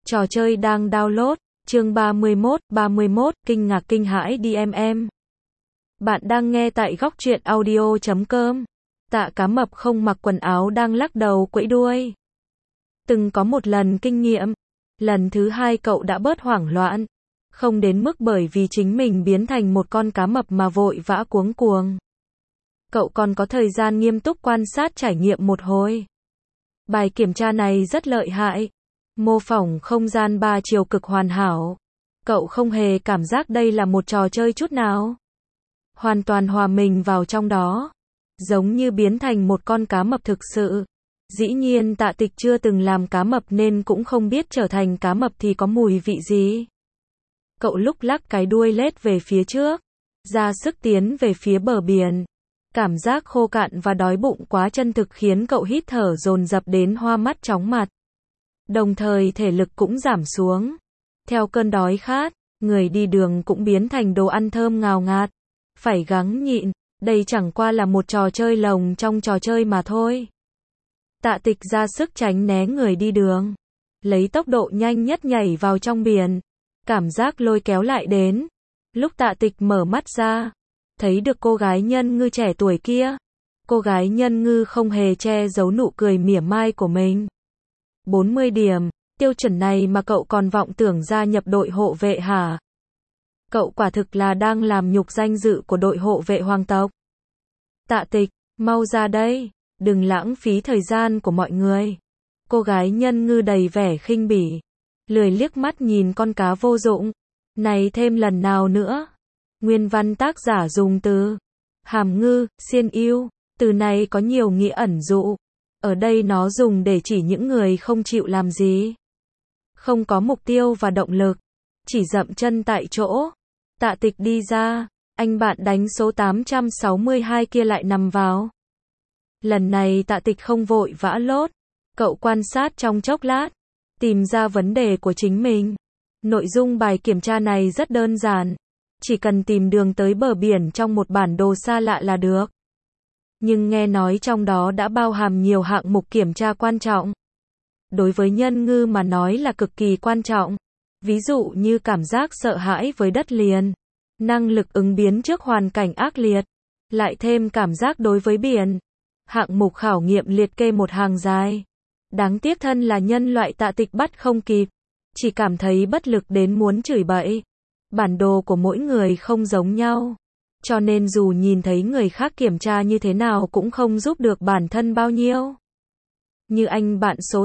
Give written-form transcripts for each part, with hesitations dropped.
Trò chơi đang download, chương 31, kinh ngạc kinh hãi DMM. Bạn đang nghe tại góc truyện audio.com. Tạ cá mập không mặc quần áo đang lắc đầu quẫy đuôi. Từng có một lần kinh nghiệm, lần thứ hai cậu đã bớt hoảng loạn. Không đến mức bởi vì chính mình biến thành một con cá mập mà vội vã cuống cuồng. Cậu còn có thời gian nghiêm túc quan sát trải nghiệm một hồi. Bài kiểm tra này rất lợi hại. Mô phỏng không gian 3 chiều cực hoàn hảo. Cậu không hề cảm giác đây là một trò chơi chút nào. Hoàn toàn hòa mình vào trong đó. Giống như biến thành một con cá mập thực sự. Dĩ nhiên Tạ Tịch chưa từng làm cá mập nên cũng không biết trở thành cá mập thì có mùi vị gì. Cậu lúc lắc cái đuôi lết về phía trước, ra sức tiến về phía bờ biển. Cảm giác khô cạn và đói bụng quá chân thực khiến cậu hít thở dồn dập đến hoa mắt chóng mặt. Đồng thời thể lực cũng giảm xuống. Theo cơn đói khát, người đi đường cũng biến thành đồ ăn thơm ngào ngạt. Phải gắng nhịn, đây chẳng qua là một trò chơi lồng trong trò chơi mà thôi. Tạ Tịch ra sức tránh né người đi đường. Lấy tốc độ nhanh nhất nhảy vào trong biển. Cảm giác lôi kéo lại đến. Lúc Tạ Tịch mở mắt ra, thấy được cô gái nhân ngư trẻ tuổi kia. Cô gái nhân ngư không hề che giấu nụ cười mỉa mai của mình. 40 điểm, tiêu chuẩn này mà cậu còn vọng tưởng gia nhập đội hộ vệ hả? Cậu quả thực là đang làm nhục danh dự của đội hộ vệ hoàng tộc. Tạ Tịch, mau ra đây, đừng lãng phí thời gian của mọi người. Cô gái nhân ngư đầy vẻ khinh bỉ, lười liếc mắt nhìn con cá vô dụng. Này thêm lần nào nữa. Nguyên văn tác giả dùng từ hàm ngư, xiên yêu. Từ này có nhiều nghĩa ẩn dụ. Ở đây nó dùng để chỉ những người không chịu làm gì. Không có mục tiêu và động lực. Chỉ dậm chân tại chỗ. Tạ Tịch đi ra. Anh bạn đánh số 862 kia lại nằm vào. Lần này Tạ Tịch không vội vã lốt. Cậu quan sát trong chốc lát. Tìm ra vấn đề của chính mình. Nội dung bài kiểm tra này rất đơn giản. Chỉ cần tìm đường tới bờ biển trong một bản đồ xa lạ là được. Nhưng nghe nói trong đó đã bao hàm nhiều hạng mục kiểm tra quan trọng. Đối với nhân ngư mà nói là cực kỳ quan trọng. Ví dụ như cảm giác sợ hãi với đất liền. Năng lực ứng biến trước hoàn cảnh ác liệt. Lại thêm cảm giác đối với biển. Hạng mục khảo nghiệm liệt kê một hàng dài. Đáng tiếc thân là nhân loại Tạ Tịch bắt không kịp. Chỉ cảm thấy bất lực đến muốn chửi bậy. Bản đồ của mỗi người không giống nhau. Cho nên dù nhìn thấy người khác kiểm tra như thế nào cũng không giúp được bản thân bao nhiêu. Như anh bạn số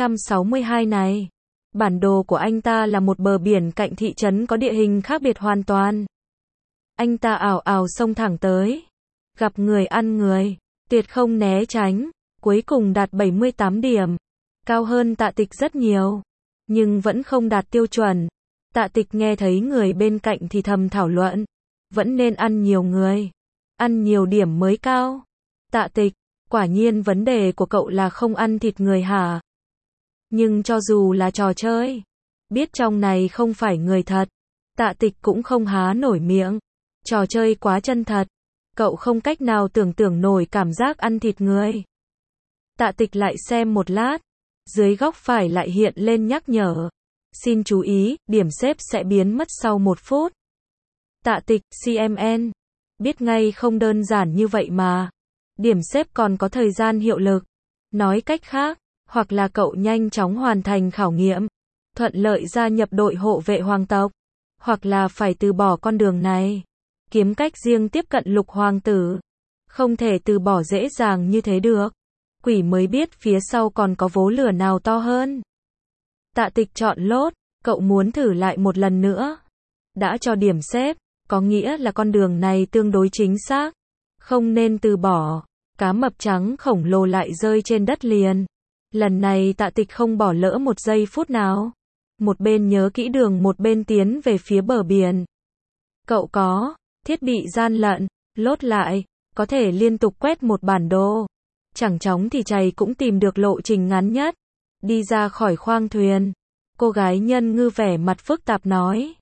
862 này. Bản đồ của anh ta là một bờ biển cạnh thị trấn có địa hình khác biệt hoàn toàn. Anh ta ảo ảo xông thẳng tới. Gặp người ăn người. Tuyệt không né tránh. Cuối cùng đạt 78 điểm. Cao hơn Tạ Tịch rất nhiều. Nhưng vẫn không đạt tiêu chuẩn. Tạ Tịch nghe thấy người bên cạnh thì thầm thảo luận. Vẫn nên ăn nhiều người. Ăn nhiều điểm mới cao. Tạ Tịch, quả nhiên vấn đề của cậu là không ăn thịt người hả? Nhưng cho dù là trò chơi, biết trong này không phải người thật, Tạ Tịch cũng không há nổi miệng. Trò chơi quá chân thật. Cậu không cách nào tưởng tượng nổi cảm giác ăn thịt người. Tạ Tịch lại xem một lát. Dưới góc phải lại hiện lên nhắc nhở. Xin chú ý, điểm xếp sẽ biến mất sau 1 phút. Tạ Tịch, CMN. Biết ngay không đơn giản như vậy mà. Điểm xếp còn có thời gian hiệu lực. Nói cách khác, hoặc là cậu nhanh chóng hoàn thành khảo nghiệm, thuận lợi gia nhập đội hộ vệ hoàng tộc, hoặc là phải từ bỏ con đường này, kiếm cách riêng tiếp cận Lục hoàng tử. Không thể từ bỏ dễ dàng như thế được. Quỷ mới biết phía sau còn có vố lửa nào to hơn. Tạ Tịch chọn lốt, cậu muốn thử lại một lần nữa. Đã cho điểm xếp, có nghĩa là con đường này tương đối chính xác. Không nên từ bỏ. Cá mập trắng khổng lồ lại rơi trên đất liền. Lần này Tạ Tịch không bỏ lỡ một giây phút nào. Một bên nhớ kỹ đường một bên tiến về phía bờ biển. Cậu có thiết bị gian lận, lốt lại, có thể liên tục quét một bản đồ. Chẳng chóng thì chày cũng tìm được lộ trình ngắn nhất. Đi ra khỏi khoang thuyền. Cô gái nhân ngư vẻ mặt phức tạp nói.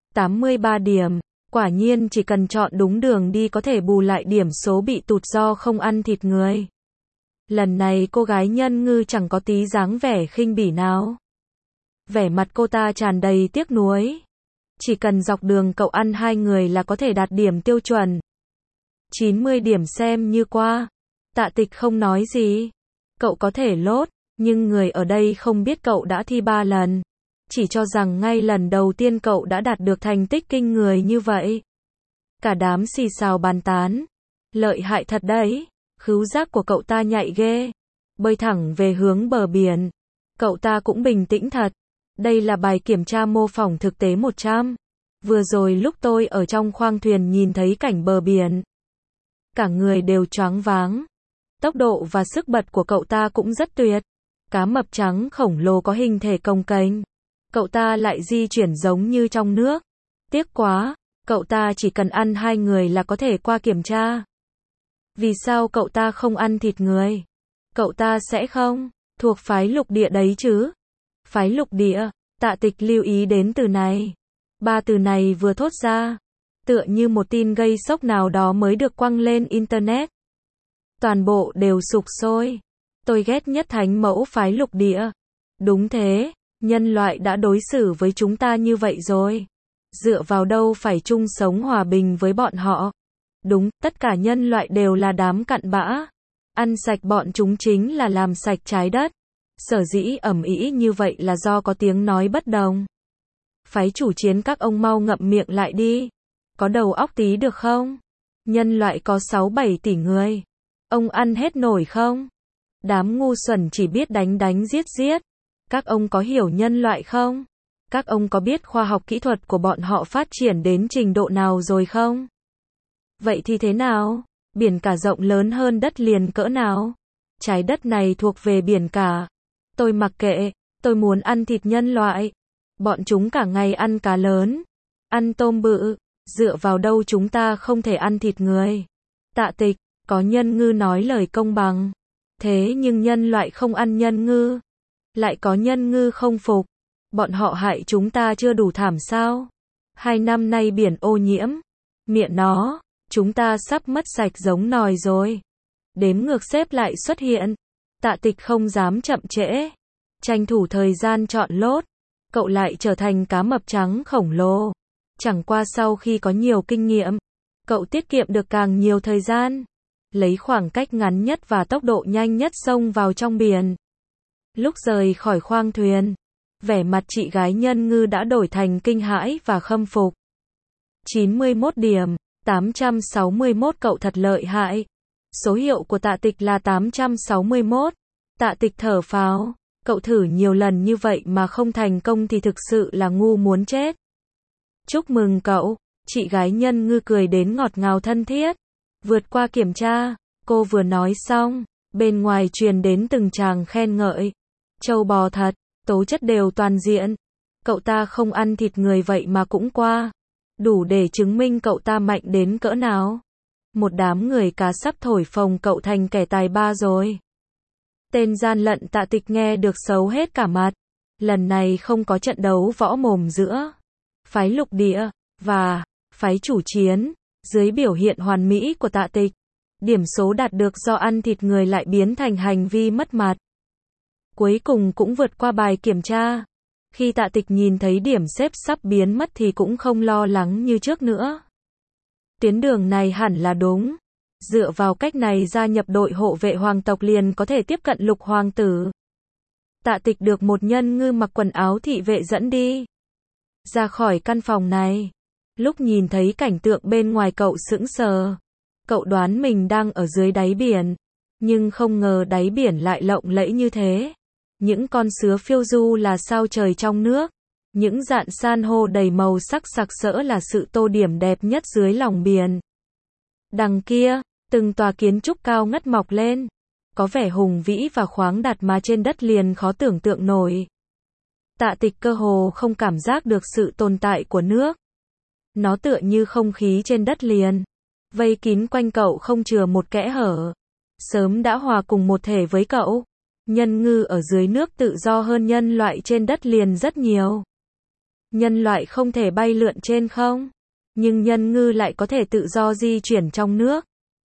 83 điểm. Quả nhiên chỉ cần chọn đúng đường đi có thể bù lại điểm số bị tụt do không ăn thịt người. Lần này cô gái nhân ngư chẳng có tí dáng vẻ khinh bỉ nào. Vẻ mặt cô ta tràn đầy tiếc nuối. Chỉ cần dọc đường cậu ăn 2 người là có thể đạt điểm tiêu chuẩn. 90 điểm xem như qua. Tạ Tịch không nói gì. Cậu có thể lốt, nhưng người ở đây không biết cậu đã thi 3 lần. Chỉ cho rằng ngay lần đầu tiên cậu đã đạt được thành tích kinh người như vậy. Cả đám xì xào bàn tán. Lợi hại thật đấy. Khứu giác của cậu ta nhạy ghê. Bơi thẳng về hướng bờ biển. Cậu ta cũng bình tĩnh thật. Đây là bài kiểm tra mô phỏng thực tế 100. Vừa rồi lúc tôi ở trong khoang thuyền nhìn thấy cảnh bờ biển. Cả người đều choáng váng. Tốc độ và sức bật của cậu ta cũng rất tuyệt. Cá mập trắng khổng lồ có hình thể cồng kềnh. Cậu ta lại di chuyển giống như trong nước. Tiếc quá, cậu ta chỉ cần ăn 2 người là có thể qua kiểm tra. Vì sao cậu ta không ăn thịt người? Cậu ta sẽ không thuộc phái lục địa đấy chứ? Phái lục địa, Tạ Tịch lưu ý đến từ này. 3 từ này vừa thốt ra, tựa như một tin gây sốc nào đó mới được quăng lên internet. Toàn bộ đều sục sôi. Tôi ghét nhất thánh mẫu phái lục địa. Đúng thế, nhân loại đã đối xử với chúng ta như vậy rồi. Dựa vào đâu phải chung sống hòa bình với bọn họ? Đúng, tất cả nhân loại đều là đám cặn bã. Ăn sạch bọn chúng chính là làm sạch trái đất. Sở dĩ ầm ĩ như vậy là do có tiếng nói bất đồng. Phái chủ chiến các ông mau ngậm miệng lại đi. Có đầu óc tí được không? Nhân loại có 6-7 tỷ người. Ông ăn hết nổi không? Đám ngu xuẩn chỉ biết đánh giết giết. Các ông có hiểu nhân loại không? Các ông có biết khoa học kỹ thuật của bọn họ phát triển đến trình độ nào rồi không? Vậy thì thế nào? Biển cả rộng lớn hơn đất liền cỡ nào? Trái đất này thuộc về biển cả. Tôi mặc kệ, tôi muốn ăn thịt nhân loại. Bọn chúng cả ngày ăn cá lớn, ăn tôm bự, dựa vào đâu chúng ta không thể ăn thịt người? Tạ Tịch, có nhân ngư nói lời công bằng. Thế nhưng nhân loại không ăn nhân ngư. Lại có nhân ngư không phục. Bọn họ hại chúng ta chưa đủ thảm sao? 2 năm nay biển ô nhiễm. Miệng nó, chúng ta sắp mất sạch giống nòi rồi. Đếm ngược xếp lại xuất hiện. Tạ Tịch không dám chậm trễ. Tranh thủ thời gian chọn lốt. Cậu lại trở thành cá mập trắng khổng lồ. Chẳng qua sau khi có nhiều kinh nghiệm, cậu tiết kiệm được càng nhiều thời gian. Lấy khoảng cách ngắn nhất và tốc độ nhanh nhất xông vào trong biển. Lúc rời khỏi khoang thuyền, vẻ mặt chị gái nhân ngư đã đổi thành kinh hãi và khâm phục. 91 điểm, 861 cậu thật lợi hại. Số hiệu của Tạ Tịch là 861. Tạ Tịch thở phào, cậu thử nhiều lần như vậy mà không thành công thì thực sự là ngu muốn chết. Chúc mừng cậu, chị gái nhân ngư cười đến ngọt ngào thân thiết. Vượt qua kiểm tra, cô vừa nói xong, bên ngoài truyền đến từng tràng khen ngợi. Trâu bò thật, tố chất đều toàn diện. Cậu ta không ăn thịt người vậy mà cũng qua. Đủ để chứng minh cậu ta mạnh đến cỡ nào. Một đám người cá sắp thổi phồng cậu thành kẻ tài ba rồi. Tên gian lận Tạ Tịch nghe được xấu hết cả mặt. Lần này không có trận đấu võ mồm giữa phái lục địa và phái chủ chiến. Dưới biểu hiện hoàn mỹ của Tạ Tịch, điểm số đạt được do ăn thịt người lại biến thành hành vi mất mặt. Cuối cùng cũng vượt qua bài kiểm tra. Khi Tạ Tịch nhìn thấy điểm xếp sắp biến mất thì cũng không lo lắng như trước nữa. Tuyến đường này hẳn là đúng. Dựa vào cách này gia nhập đội hộ vệ hoàng tộc liền có thể tiếp cận lục hoàng tử. Tạ Tịch được một nhân ngư mặc quần áo thị vệ dẫn đi. Ra khỏi căn phòng này. Lúc nhìn thấy cảnh tượng bên ngoài cậu sững sờ. Cậu đoán mình đang ở dưới đáy biển. Nhưng không ngờ đáy biển lại lộng lẫy như thế. Những con sứa phiêu du là sao trời trong nước. Những dạn san hô đầy màu sắc sặc sỡ là sự tô điểm đẹp nhất dưới lòng biển. Đằng kia, từng tòa kiến trúc cao ngất mọc lên. Có vẻ hùng vĩ và khoáng đạt mà trên đất liền khó tưởng tượng nổi. Tạ Tịch cơ hồ không cảm giác được sự tồn tại của nước. Nó tựa như không khí trên đất liền. Vây kín quanh cậu không chừa một kẽ hở. Sớm đã hòa cùng một thể với cậu. Nhân ngư ở dưới nước tự do hơn nhân loại trên đất liền rất nhiều. Nhân loại không thể bay lượn trên không. Nhưng nhân ngư lại có thể tự do di chuyển trong nước.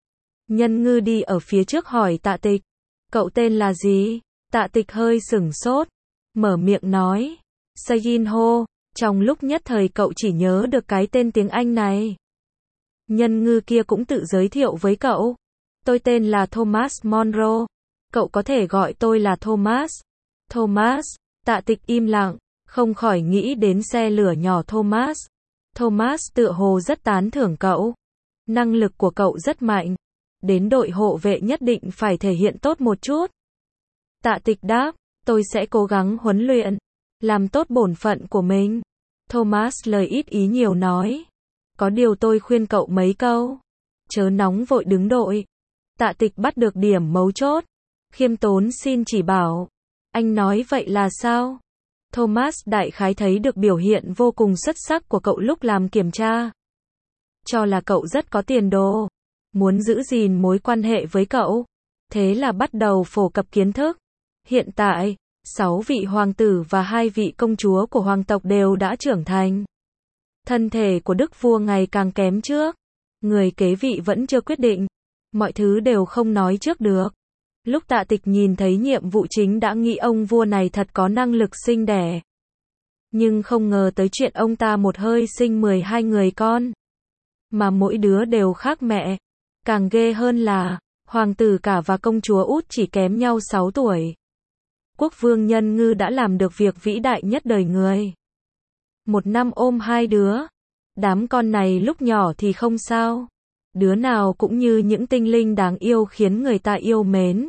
Nhân ngư đi ở phía trước hỏi Tạ Tịch. Cậu tên là gì? Tạ Tịch hơi sửng sốt. Mở miệng nói. Sejinho. Trong lúc nhất thời cậu chỉ nhớ được cái tên tiếng Anh này. Nhân ngư kia cũng tự giới thiệu với cậu. Tôi tên là Thomas Monroe. Cậu có thể gọi tôi là Thomas. Thomas. Tạ Tịch im lặng, không khỏi nghĩ đến xe lửa nhỏ Thomas. Thomas tựa hồ rất tán thưởng cậu. Năng lực của cậu rất mạnh. Đến đội hộ vệ nhất định phải thể hiện tốt một chút. Tạ Tịch đáp, tôi sẽ cố gắng huấn luyện, làm tốt bổn phận của mình. Thomas lời ít ý nhiều nói. Có điều tôi khuyên cậu mấy câu. Chớ nóng vội đứng đội. Tạ Tịch bắt được điểm mấu chốt. Khiêm tốn xin chỉ bảo. Anh nói vậy là sao? Thomas đại khái thấy được biểu hiện vô cùng xuất sắc của cậu lúc làm kiểm tra. Cho là cậu rất có tiền đồ. Muốn giữ gìn mối quan hệ với cậu. Thế là bắt đầu phổ cập kiến thức. Hiện tại, 6 vị hoàng tử và 2 vị công chúa của hoàng tộc đều đã trưởng thành. Thân thể của đức vua ngày càng kém trước. Người kế vị vẫn chưa quyết định. Mọi thứ đều không nói trước được. Lúc Tạ Tịch nhìn thấy nhiệm vụ chính đã nghĩ ông vua này thật có năng lực sinh đẻ. Nhưng không ngờ tới chuyện ông ta một hơi sinh 12 người con. Mà mỗi đứa đều khác mẹ. Càng ghê hơn là, hoàng tử cả và công chúa út chỉ kém nhau 6 tuổi. Quốc vương Nhân Ngư đã làm được việc vĩ đại nhất đời người. Một năm ôm 2 đứa. Đám con này lúc nhỏ thì không sao. Đứa nào cũng như những tinh linh đáng yêu khiến người ta yêu mến.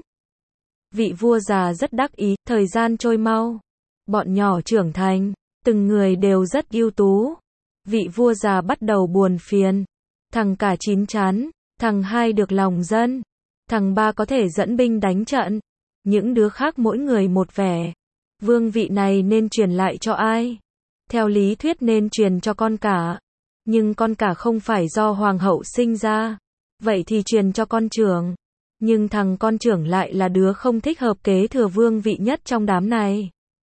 Vị vua già rất đắc ý, thời gian trôi mau. Bọn nhỏ trưởng thành, từng người đều rất ưu tú. Vị vua già bắt đầu buồn phiền. Thằng cả chín chắn, thằng hai được lòng dân, thằng ba có thể dẫn binh đánh trận. Những đứa khác mỗi người một vẻ. Vương vị này nên truyền lại cho ai? Theo lý thuyết nên truyền cho con cả. Nhưng con cả không phải do hoàng hậu sinh ra. Vậy thì truyền cho con trưởng. Nhưng thằng con trưởng lại là đứa không thích hợp kế thừa vương vị nhất trong đám này.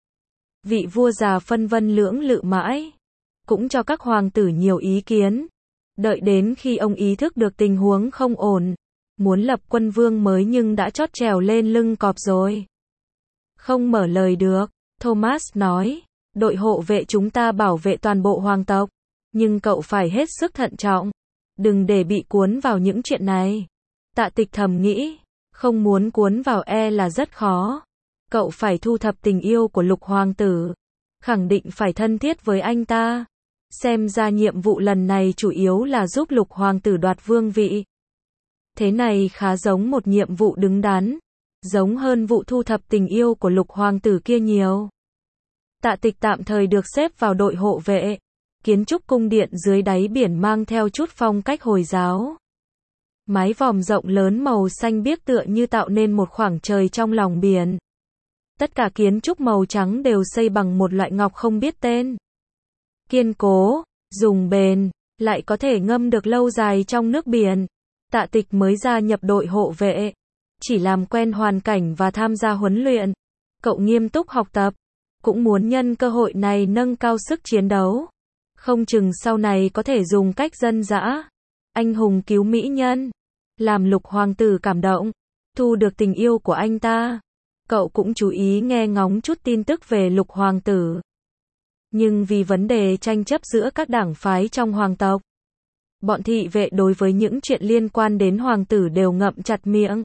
Vị vua già phân vân lưỡng lự mãi. Cũng cho các hoàng tử nhiều ý kiến. Đợi đến khi ông ý thức được tình huống không ổn. Muốn lập quân vương mới nhưng đã chót trèo lên lưng cọp rồi. Không mở lời được. Thomas nói. Đội hộ vệ chúng ta bảo vệ toàn bộ hoàng tộc. Nhưng cậu phải hết sức thận trọng. Đừng để bị cuốn vào những chuyện này. Tạ Tịch thầm nghĩ. Không muốn cuốn vào là rất khó. Cậu phải thu thập tình yêu của Lục hoàng tử. Khẳng định phải thân thiết với anh ta. Xem ra nhiệm vụ lần này chủ yếu là giúp Lục hoàng tử đoạt vương vị. Thế này khá giống một nhiệm vụ đứng đắn. Giống hơn vụ thu thập tình yêu của Lục hoàng tử kia nhiều. Tạ Tịch tạm thời được xếp vào đội hộ vệ. Kiến trúc cung điện dưới đáy biển mang theo chút phong cách Hồi giáo. Mái vòm rộng lớn màu xanh biếc tựa như tạo nên một khoảng trời trong lòng biển. Tất cả kiến trúc màu trắng đều xây bằng một loại ngọc không biết tên. Kiên cố, dùng bền, lại có thể ngâm được lâu dài trong nước biển. Tạ Tịch mới gia nhập đội hộ vệ. Chỉ làm quen hoàn cảnh và tham gia huấn luyện. Cậu nghiêm túc học tập. Cũng muốn nhân cơ hội này nâng cao sức chiến đấu. Không chừng sau này có thể dùng cách dân dã. Anh hùng cứu mỹ nhân. Làm Lục hoàng tử cảm động. Thu được tình yêu của anh ta. Cậu cũng chú ý nghe ngóng chút tin tức về Lục hoàng tử. Nhưng vì vấn đề tranh chấp giữa các đảng phái trong hoàng tộc. Bọn thị vệ đối với những chuyện liên quan đến hoàng tử đều ngậm chặt miệng.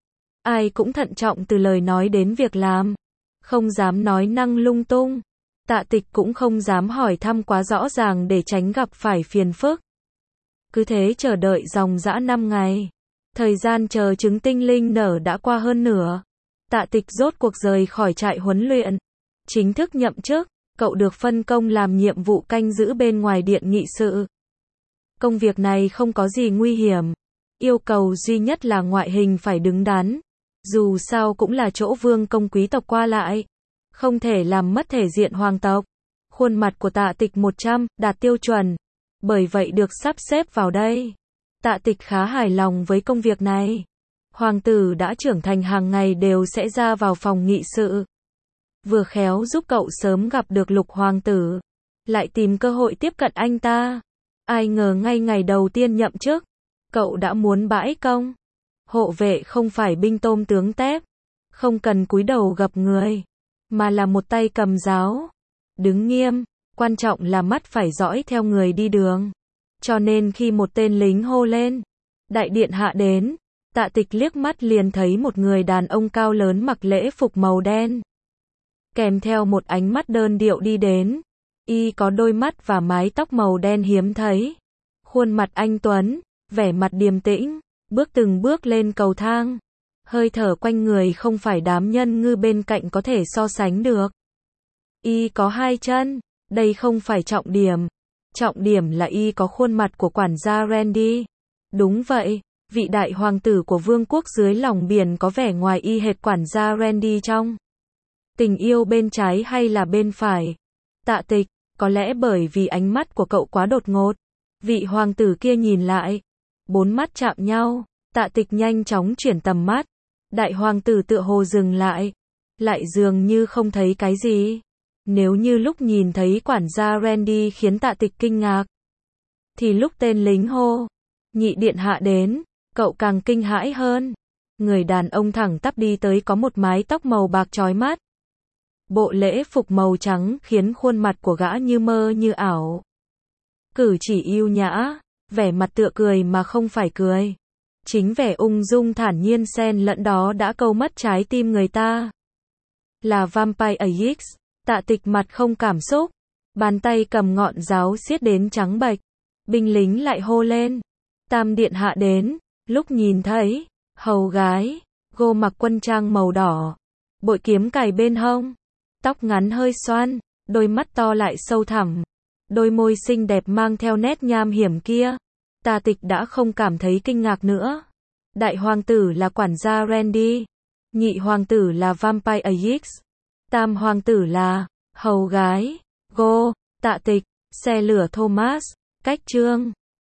Ai cũng thận trọng từ lời nói đến việc làm. Không dám nói năng lung tung. Tạ Tịch cũng không dám hỏi thăm quá rõ ràng để tránh gặp phải phiền phức. Cứ thế chờ đợi dòng dã 5 ngày. Thời gian chờ trứng tinh linh nở đã qua hơn nửa. Tạ Tịch rốt cuộc rời khỏi trại huấn luyện. Chính thức nhậm chức, cậu được phân công làm nhiệm vụ canh giữ bên ngoài điện nghị sự. Công việc này không có gì nguy hiểm. Yêu cầu duy nhất là ngoại hình phải đứng đắn. Dù sao cũng là chỗ vương công quý tộc qua lại. Không thể làm mất thể diện hoàng tộc. Khuôn mặt của Tạ Tịch 100, đạt tiêu chuẩn. Bởi vậy được sắp xếp vào đây. Tạ Tịch khá hài lòng với công việc này. Hoàng tử đã trưởng thành hàng ngày đều sẽ ra vào phòng nghị sự. Vừa khéo giúp cậu sớm gặp được Lục hoàng tử. Lại tìm cơ hội tiếp cận anh ta. Ai ngờ ngay ngày đầu tiên nhậm chức. Cậu đã muốn bãi công. Hộ vệ không phải binh tôm tướng tép. Không cần cúi đầu gặp người. Mà là một tay cầm giáo. đứng nghiêm, quan trọng là mắt phải dõi theo người đi đường. Cho nên khi một tên lính hô lên, đại điện hạ đến, Tạ Tịch liếc mắt liền thấy một người đàn ông cao lớn mặc lễ phục màu đen. Kèm theo một ánh mắt đơn điệu đi đến. Y có đôi mắt và mái tóc màu đen hiếm thấy. Khuôn mặt anh tuấn, vẻ mặt điềm tĩnh, bước từng bước lên cầu thang. Hơi thở quanh người không phải đám nhân ngư bên cạnh có thể so sánh được. Y có 2 chân, đây không phải trọng điểm. Trọng điểm là Y có khuôn mặt của quản gia Randy. Đúng vậy, vị đại hoàng tử của vương quốc dưới lòng biển có vẻ ngoài y hệt quản gia Randy trong Tình yêu bên trái hay là bên phải. Tạ Tịch, có lẽ bởi vì ánh mắt của cậu quá đột ngột. Vị hoàng tử kia nhìn lại. 4 mắt chạm nhau, Tạ Tịch nhanh chóng chuyển tầm mắt. Đại hoàng tử tựa hồ dừng lại. Lại dường như không thấy cái gì. Nếu như lúc nhìn thấy quản gia Randy khiến Tạ Tịch kinh ngạc, thì lúc tên lính hô, nhị điện hạ đến, cậu càng kinh hãi hơn. Người đàn ông thẳng tắp đi tới có một mái tóc màu bạc chói mắt. Bộ lễ phục màu trắng khiến khuôn mặt của gã như mơ như ảo. Cử chỉ yêu nhã, vẻ mặt tựa cười mà không phải cười. Chính vẻ ung dung thản nhiên xen lẫn đó đã câu mất trái tim người ta. Là Vampire Ajax, Tạ Tịch mặt không cảm xúc. Bàn tay cầm ngọn giáo xiết đến trắng bệch. Binh lính lại hô lên. Tam điện hạ đến, lúc nhìn thấy, hầu gái, Gô mặc quân trang màu đỏ. Bội kiếm cài bên hông. Tóc ngắn hơi xoăn, đôi mắt to lại sâu thẳm. Đôi môi xinh đẹp mang theo nét nham hiểm kia. Tạ Tịch đã không cảm thấy kinh ngạc nữa. Đại hoàng tử là quản gia Randy. Nhị hoàng tử là Vampire Ajax. Tam hoàng tử là hầu gái Gô. Tạ Tịch, xe lửa Thomas. Cách chương